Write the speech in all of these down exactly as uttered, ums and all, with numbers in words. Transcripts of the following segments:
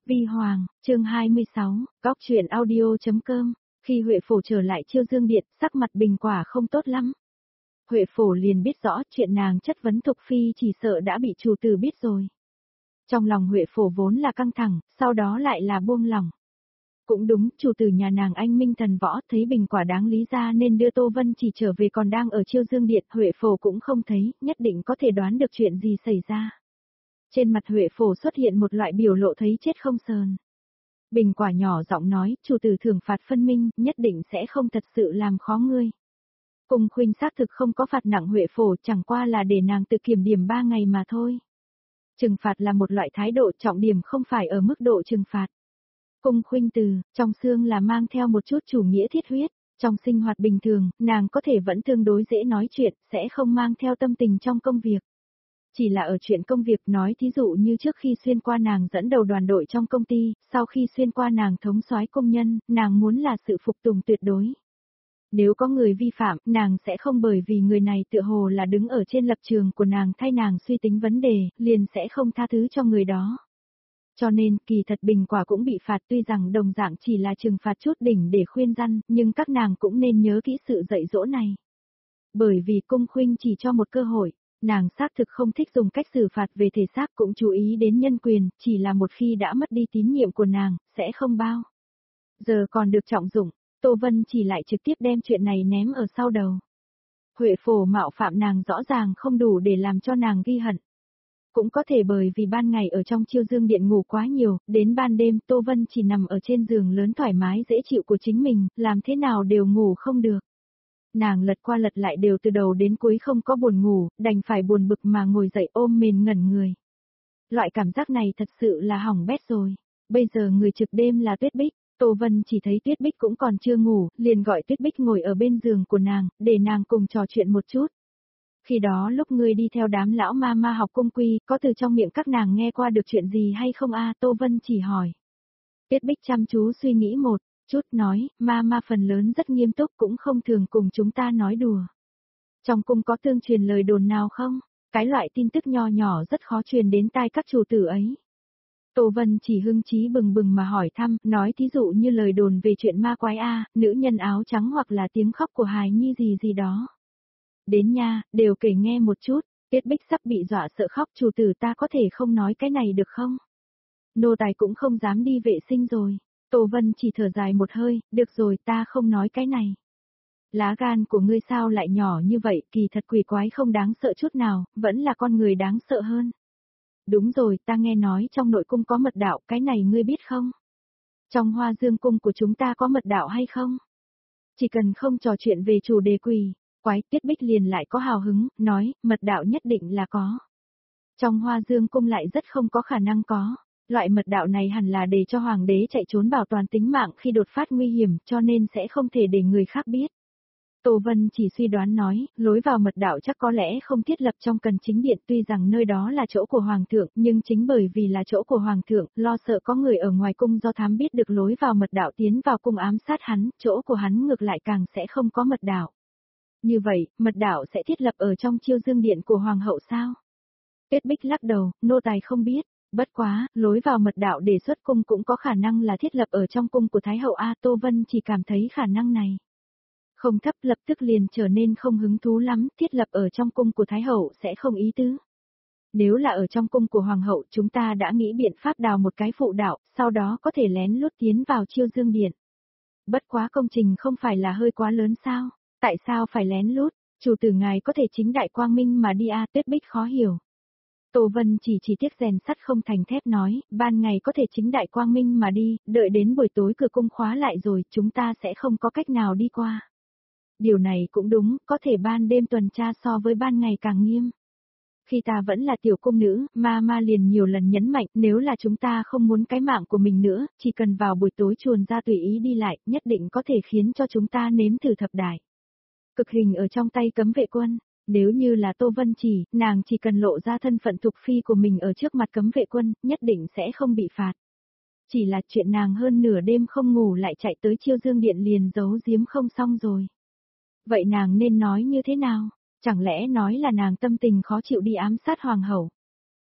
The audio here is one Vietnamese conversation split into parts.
Vi Hoàng, chương hai mươi sáu, Góc truyện audio.com, khi Huệ Phổ trở lại Chiêu Dương Điện, sắc mặt Bình Quả không tốt lắm. Huệ Phổ liền biết rõ chuyện nàng chất vấn Thục Phi chỉ sợ đã bị chủ tử biết rồi. Trong lòng Huệ Phổ vốn là căng thẳng, sau đó lại là buông lỏng. Cũng đúng, chủ tử nhà nàng anh Minh Thần Võ thấy Bình Quả đáng lý ra nên đưa Tô Vân chỉ trở về còn đang ở Chiêu Dương Điện, Huệ Phổ cũng không thấy, nhất định có thể đoán được chuyện gì xảy ra. Trên mặt Huệ Phổ xuất hiện một loại biểu lộ thấy chết không sờn. Bình Quả nhỏ giọng nói, chủ tử thưởng phạt phân minh, nhất định sẽ không thật sự làm khó ngươi. Cùng Khuynh xác thực không có phạt nặng Huệ Phổ, chẳng qua là để nàng tự kiểm điểm ba ngày mà thôi. Trừng phạt là một loại thái độ, trọng điểm không phải ở mức độ trừng phạt. Cung Khuynh từ, trong xương là mang theo một chút chủ nghĩa thiết huyết, trong sinh hoạt bình thường, nàng có thể vẫn tương đối dễ nói chuyện, sẽ không mang theo tâm tình trong công việc. Chỉ là ở chuyện công việc nói thí dụ như trước khi xuyên qua nàng dẫn đầu đoàn đội trong công ty, sau khi xuyên qua nàng thống soái công nhân, nàng muốn là sự phục tùng tuyệt đối. Nếu có người vi phạm, nàng sẽ không bởi vì người này tựa hồ là đứng ở trên lập trường của nàng thay nàng suy tính vấn đề, liền sẽ không tha thứ cho người đó. Cho nên, kỳ thật Bình Quả cũng bị phạt, tuy rằng đồng dạng chỉ là trừng phạt chút đỉnh để khuyên răn, nhưng các nàng cũng nên nhớ kỹ sự dạy dỗ này. Bởi vì Cung Khuynh chỉ cho một cơ hội, nàng xác thực không thích dùng cách xử phạt về thể xác, cũng chú ý đến nhân quyền, chỉ là một khi đã mất đi tín nhiệm của nàng, sẽ không bao giờ còn được trọng dụng. Tô Vân chỉ lại trực tiếp đem chuyện này ném ở sau đầu. Huệ Phổ mạo phạm nàng rõ ràng không đủ để làm cho nàng ghi hận. Cũng có thể bởi vì ban ngày ở trong Chiêu Dương Điện ngủ quá nhiều, đến ban đêm Tô Vân chỉ nằm ở trên giường lớn thoải mái dễ chịu của chính mình, làm thế nào đều ngủ không được. Nàng lật qua lật lại đều từ đầu đến cuối không có buồn ngủ, đành phải buồn bực mà ngồi dậy ôm mền ngẩn người. Loại cảm giác này thật sự là hỏng bét rồi. Bây giờ người trực đêm là Tuyết Bích, Tô Vân chỉ thấy Tuyết Bích cũng còn chưa ngủ, liền gọi Tuyết Bích ngồi ở bên giường của nàng, để nàng cùng trò chuyện một chút. Khi đó lúc ngươi đi theo đám lão ma ma học cung quy, có từ trong miệng các nàng nghe qua được chuyện gì hay không a? Tô Vân chỉ hỏi. Tuyết Bích chăm chú suy nghĩ một chút nói, ma ma phần lớn rất nghiêm túc cũng không thường cùng chúng ta nói đùa. Trong cung có tương truyền lời đồn nào không? Cái loại tin tức nho nhỏ rất khó truyền đến tai các chủ tử ấy. Tô Vân chỉ hưng chí bừng bừng mà hỏi thăm, nói thí dụ như lời đồn về chuyện ma quái a, nữ nhân áo trắng hoặc là tiếng khóc của hài nhi gì gì đó. Đến nha, đều kể nghe một chút. Tuyết Bích sắp bị dọa sợ khóc, chủ tử ta có thể không nói cái này được không? Nô tài cũng không dám đi vệ sinh rồi. Tô Vân chỉ thở dài một hơi, được rồi ta không nói cái này. Lá gan của ngươi sao lại nhỏ như vậy, kỳ thật quỷ quái không đáng sợ chút nào, vẫn là con người đáng sợ hơn. Đúng rồi, ta nghe nói trong nội cung có mật đạo, cái này ngươi biết không? Trong Hoa Dương cung của chúng ta có mật đạo hay không? Chỉ cần không trò chuyện về chủ đề quỷ quái, Tuyết Bích liền lại có hào hứng, nói, mật đạo nhất định là có. Trong Hoa Dương cung lại rất không có khả năng có. Loại mật đạo này hẳn là để cho hoàng đế chạy trốn bảo toàn tính mạng khi đột phát nguy hiểm, cho nên sẽ không thể để người khác biết. Tô Vân chỉ suy đoán nói, lối vào mật đạo chắc có lẽ không thiết lập trong cần chính điện, tuy rằng nơi đó là chỗ của hoàng thượng, nhưng chính bởi vì là chỗ của hoàng thượng, lo sợ có người ở ngoài cung do thám biết được lối vào mật đạo tiến vào cung ám sát hắn, chỗ của hắn ngược lại càng sẽ không có mật đạo. Như vậy, mật đạo sẽ thiết lập ở trong Chiêu Dương Điện của hoàng hậu sao? Tuyết Bích lắc đầu, nô tài không biết. Bất quá, lối vào mật đạo đề xuất cung cũng có khả năng là thiết lập ở trong cung của Thái hậu A. Tô Vân chỉ cảm thấy khả năng này không thấp, lập tức liền trở nên không hứng thú lắm, thiết lập ở trong cung của Thái hậu sẽ không ý tứ. Nếu là ở trong cung của Hoàng hậu chúng ta đã nghĩ biện pháp đào một cái phụ đạo, sau đó có thể lén lút tiến vào Chiêu Dương Điện. Bất quá công trình không phải là hơi quá lớn sao? Tại sao phải lén lút? Chủ tử ngài có thể chính đại quang minh mà đi A. Tuyết Bích khó hiểu. Tô Vân chỉ chỉ tiếc rèn sắt không thành thép nói, ban ngày có thể chính đại quang minh mà đi, đợi đến buổi tối cửa cung khóa lại rồi, chúng ta sẽ không có cách nào đi qua. Điều này cũng đúng, có thể ban đêm tuần tra so với ban ngày càng nghiêm. Khi ta vẫn là tiểu cung nữ, ma ma liền nhiều lần nhấn mạnh, nếu là chúng ta không muốn cái mạng của mình nữa, chỉ cần vào buổi tối chuồn ra tùy ý đi lại, nhất định có thể khiến cho chúng ta nếm thử thập đại. Cực hình ở trong tay cấm vệ quân. Nếu như là Tô Vân chỉ, nàng chỉ cần lộ ra thân phận Thục Phi của mình ở trước mặt cấm vệ quân, nhất định sẽ không bị phạt. Chỉ là chuyện nàng hơn nửa đêm không ngủ lại chạy tới Chiêu Dương Điện liền giấu giếm không xong rồi. Vậy nàng nên nói như thế nào? Chẳng lẽ nói là nàng tâm tình khó chịu đi ám sát hoàng hậu?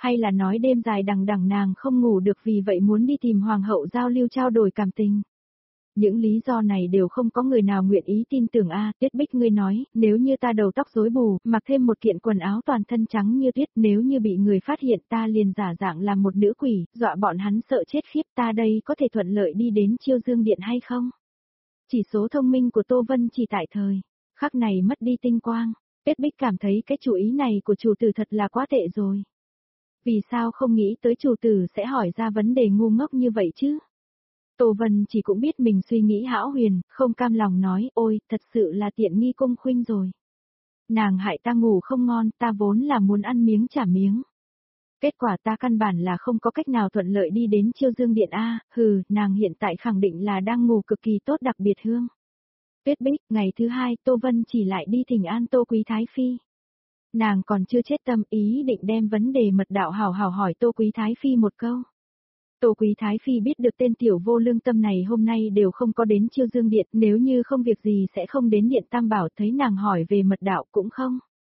Hay là nói đêm dài đằng đằng nàng không ngủ được vì vậy muốn đi tìm hoàng hậu giao lưu trao đổi cảm tình. Những lý do này đều không có người nào nguyện ý tin tưởng a. À, Tuyết Bích ngươi nói, nếu như ta đầu tóc rối bù, mặc thêm một kiện quần áo toàn thân trắng như tuyết, nếu như bị người phát hiện ta liền giả dạng làm một nữ quỷ, dọa bọn hắn sợ chết khiếp, ta đây có thể thuận lợi đi đến Chiêu Dương Điện hay không? Chỉ số thông minh của Tô Vân chỉ tại thời khắc này mất đi tinh quang. Tuyết Bích cảm thấy cái chủ ý này của chủ tử thật là quá tệ rồi. Vì sao không nghĩ tới chủ tử sẽ hỏi ra vấn đề ngu ngốc như vậy chứ? Tô Vân chỉ cũng biết mình suy nghĩ hão huyền, không cam lòng nói, ôi, thật sự là tiện nghi Cung Khuynh rồi. Nàng hại ta ngủ không ngon, ta vốn là muốn ăn miếng trả miếng. Kết quả ta căn bản là không có cách nào thuận lợi đi đến Chiêu Dương Điện A, hừ, nàng hiện tại khẳng định là đang ngủ cực kỳ tốt đặc biệt hương. Tuyết Bích, ngày thứ hai, Tô Vân chỉ lại đi thỉnh an Tô Quý Thái Phi. Nàng còn chưa chết tâm ý định đem vấn đề mật đạo hào hào hỏi Tô Quý Thái Phi một câu. Tô Quý Thái Phi biết được tên tiểu vô lương tâm này hôm nay đều không có đến Chiêu Dương Điện, nếu như không việc gì sẽ không đến Điện Tam Bảo, thấy nàng hỏi về mật đạo cũng không.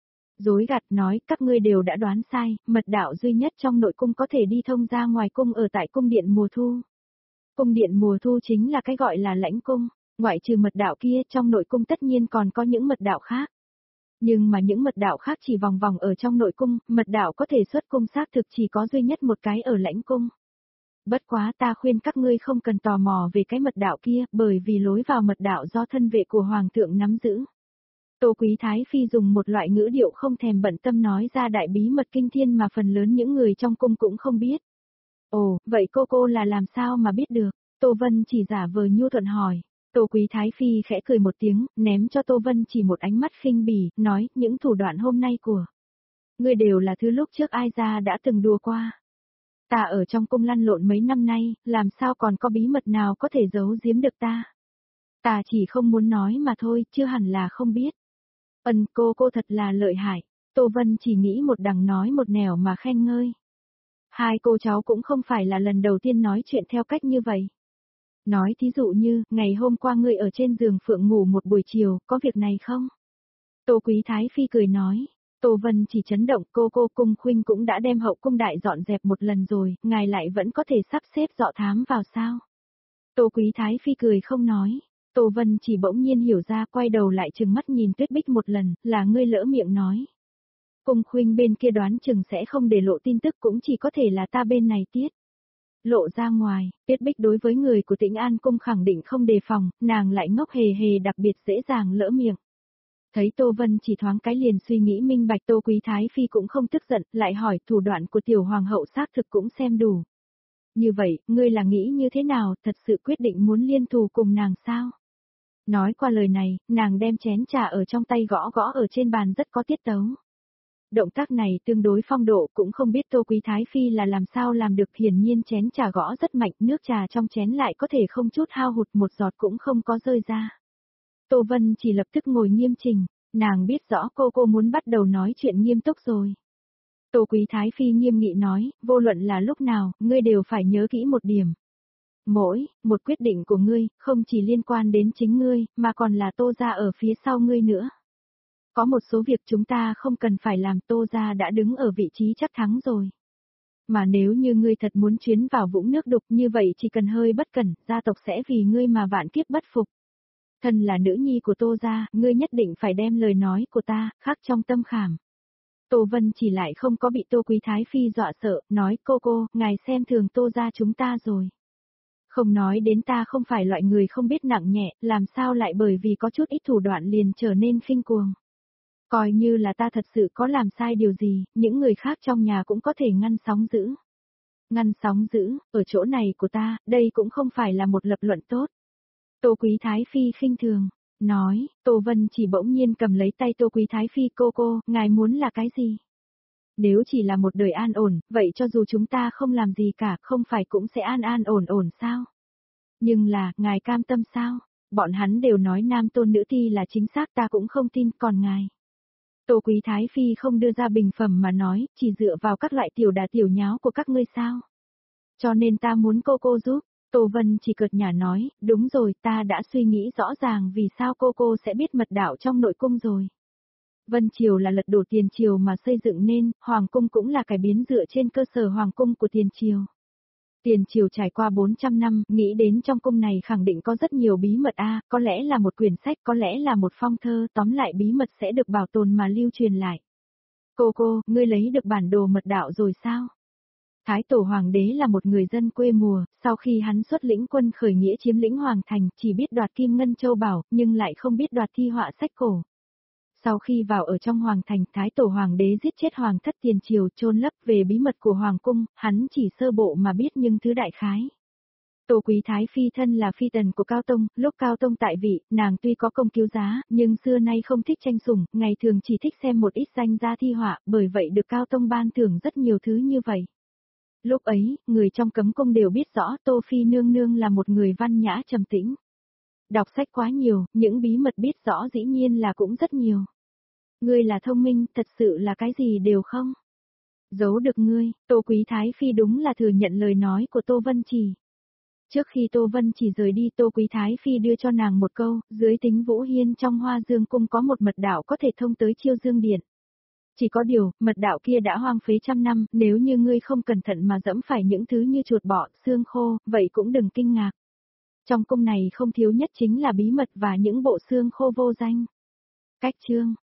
Dối gạt nói, các ngươi đều đã đoán sai, mật đạo duy nhất trong nội cung có thể đi thông ra ngoài cung ở tại cung điện mùa thu. Cung điện mùa thu chính là cái gọi là lãnh cung, ngoại trừ mật đạo kia trong nội cung tất nhiên còn có những mật đạo khác. Nhưng mà những mật đạo khác chỉ vòng vòng ở trong nội cung, mật đạo có thể xuất cung xác thực chỉ có duy nhất một cái ở lãnh cung. Bất quá ta khuyên các ngươi không cần tò mò về cái mật đạo kia, bởi vì lối vào mật đạo do thân vệ của Hoàng thượng nắm giữ. Tô Quý Thái Phi dùng một loại ngữ điệu không thèm bận tâm nói ra đại bí mật kinh thiên mà phần lớn những người trong cung cũng không biết. Ồ, vậy cô cô là làm sao mà biết được? Tô Vân chỉ giả vờ nhu thuận hỏi. Tô Quý Thái Phi khẽ cười một tiếng, ném cho Tô Vân chỉ một ánh mắt khinh bỉ, nói, những thủ đoạn hôm nay của ngươi đều là thứ lúc trước ai ra đã từng đùa qua. Ta ở trong cung lăn lộn mấy năm nay, làm sao còn có bí mật nào có thể giấu giếm được ta? Ta chỉ không muốn nói mà thôi, chưa hẳn là không biết. Ân cô cô thật là lợi hại. Tô Vân chỉ nghĩ một đằng nói một nẻo mà khen ngơi. Hai cô cháu cũng không phải là lần đầu tiên nói chuyện theo cách như vậy. Nói thí dụ như, ngày hôm qua ngươi ở trên giường phượng ngủ một buổi chiều, có việc này không? Tô Quý Thái Phi cười nói. Tô Vân chỉ chấn động, cô cô Cung Khuynh cũng đã đem hậu cung đại dọn dẹp một lần rồi, ngài lại vẫn có thể sắp xếp dọ thám vào sao? Tô Quý Thái Phi cười không nói. Tô Vân chỉ bỗng nhiên hiểu ra, quay đầu lại trừng mắt nhìn Tuyết Bích một lần, là ngươi lỡ miệng nói. Cung Khuynh bên kia đoán chừng sẽ không để lộ tin tức, cũng chỉ có thể là ta bên này tiết lộ ra ngoài. Tuyết Bích đối với người của Tĩnh An cung khẳng định không đề phòng, nàng lại ngốc hề hề đặc biệt dễ dàng lỡ miệng. Thấy Tô Vân chỉ thoáng cái liền suy nghĩ minh bạch, Tô Quý Thái Phi cũng không tức giận, lại hỏi thủ đoạn của tiểu hoàng hậu xác thực cũng xem đủ. Như vậy, ngươi là nghĩ như thế nào, thật sự quyết định muốn liên thù cùng nàng sao? Nói qua lời này, nàng đem chén trà ở trong tay gõ gõ ở trên bàn rất có tiết tấu. Động tác này tương đối phong độ, cũng không biết Tô Quý Thái Phi là làm sao làm được, hiển nhiên chén trà gõ rất mạnh, nước trà trong chén lại có thể không chút hao hụt một giọt cũng không có rơi ra. Tô Vân chỉ lập tức ngồi nghiêm chỉnh, nàng biết rõ cô cô muốn bắt đầu nói chuyện nghiêm túc rồi. Tô Quý Thái Phi nghiêm nghị nói, vô luận là lúc nào, ngươi đều phải nhớ kỹ một điểm. Mỗi, một quyết định của ngươi, không chỉ liên quan đến chính ngươi, mà còn là Tô gia ở phía sau ngươi nữa. Có một số việc chúng ta không cần phải làm, Tô gia đã đứng ở vị trí chắc thắng rồi. Mà nếu như ngươi thật muốn chuyến vào vũng nước đục như vậy chỉ cần hơi bất cẩn, gia tộc sẽ vì ngươi mà vạn kiếp bất phục. Thân là nữ nhi của Tô gia, ngươi nhất định phải đem lời nói của ta, khắc trong tâm khảm. Tô Vân chỉ lại không có bị Tô Quý Thái Phi dọa sợ, nói cô cô, ngài xem thường Tô gia chúng ta rồi. Không nói đến ta không phải loại người không biết nặng nhẹ, làm sao lại bởi vì có chút ít thủ đoạn liền trở nên khinh cuồng. Coi như là ta thật sự có làm sai điều gì, những người khác trong nhà cũng có thể ngăn sóng dữ. Ngăn sóng dữ, ở chỗ này của ta, đây cũng không phải là một lập luận tốt. Tô Quý Thái Phi khinh thường, nói, Tô Vân chỉ bỗng nhiên cầm lấy tay Tô Quý Thái Phi, cô cô, ngài muốn là cái gì? Nếu chỉ là một đời an ổn, vậy cho dù chúng ta không làm gì cả, không phải cũng sẽ an an ổn ổn sao? Nhưng là, ngài cam tâm sao? Bọn hắn đều nói nam tôn nữ ti là chính xác, ta cũng không tin, còn ngài. Tô Quý Thái Phi không đưa ra bình phẩm mà nói, chỉ dựa vào các loại tiểu đà tiểu nháo của các ngươi sao? Cho nên ta muốn cô cô giúp. Tô Vân chỉ cợt nhả nói, đúng rồi, ta đã suy nghĩ rõ ràng vì sao cô cô sẽ biết mật đạo trong nội cung rồi. Vân Triều là lật đổ Tiền Triều mà xây dựng nên, Hoàng cung cũng là cải biến dựa trên cơ sở Hoàng cung của Tiền Triều. Tiền Triều trải qua bốn trăm năm, nghĩ đến trong cung này khẳng định có rất nhiều bí mật a, có lẽ là một quyển sách, có lẽ là một phong thơ, tóm lại bí mật sẽ được bảo tồn mà lưu truyền lại. Cô cô, ngươi lấy được bản đồ mật đạo rồi sao? Thái tổ hoàng đế là một người dân quê mùa, sau khi hắn xuất lĩnh quân khởi nghĩa chiếm lĩnh Hoàng Thành, chỉ biết đoạt Kim Ngân Châu Bảo, nhưng lại không biết đoạt thi họa sách cổ. Sau khi vào ở trong Hoàng Thành, Thái tổ hoàng đế giết chết Hoàng thất Tiền Triều, chôn lấp về bí mật của Hoàng cung, hắn chỉ sơ bộ mà biết nhưng thứ đại khái. Tô Quý Thái Phi thân là phi tần của Cao Tông, lúc Cao Tông tại vị, nàng tuy có công cứu giá, nhưng xưa nay không thích tranh sủng, ngày thường chỉ thích xem một ít danh gia thi họa, bởi vậy được Cao Tông ban thưởng rất nhiều thứ như vậy. Lúc ấy, người trong cấm cung đều biết rõ Tô Phi nương nương là một người văn nhã trầm tĩnh. Đọc sách quá nhiều, những bí mật biết rõ dĩ nhiên là cũng rất nhiều. Ngươi là thông minh, thật sự là cái gì đều không giấu được ngươi. Tô Quý Thái Phi đúng là thừa nhận lời nói của Tô Vân Chỉ. Trước khi Tô Vân Chỉ rời đi, Tô Quý Thái Phi đưa cho nàng một câu, dưới Tính Vũ Hiên trong Hoa Dương cung có một mật đạo có thể thông tới Chiêu Dương Điện. Chỉ có điều, mật đạo kia đã hoang phế trăm năm, nếu như ngươi không cẩn thận mà dẫm phải những thứ như chuột bọ, xương khô, vậy cũng đừng kinh ngạc. Trong cung này không thiếu nhất chính là bí mật và những bộ xương khô vô danh. Cách chương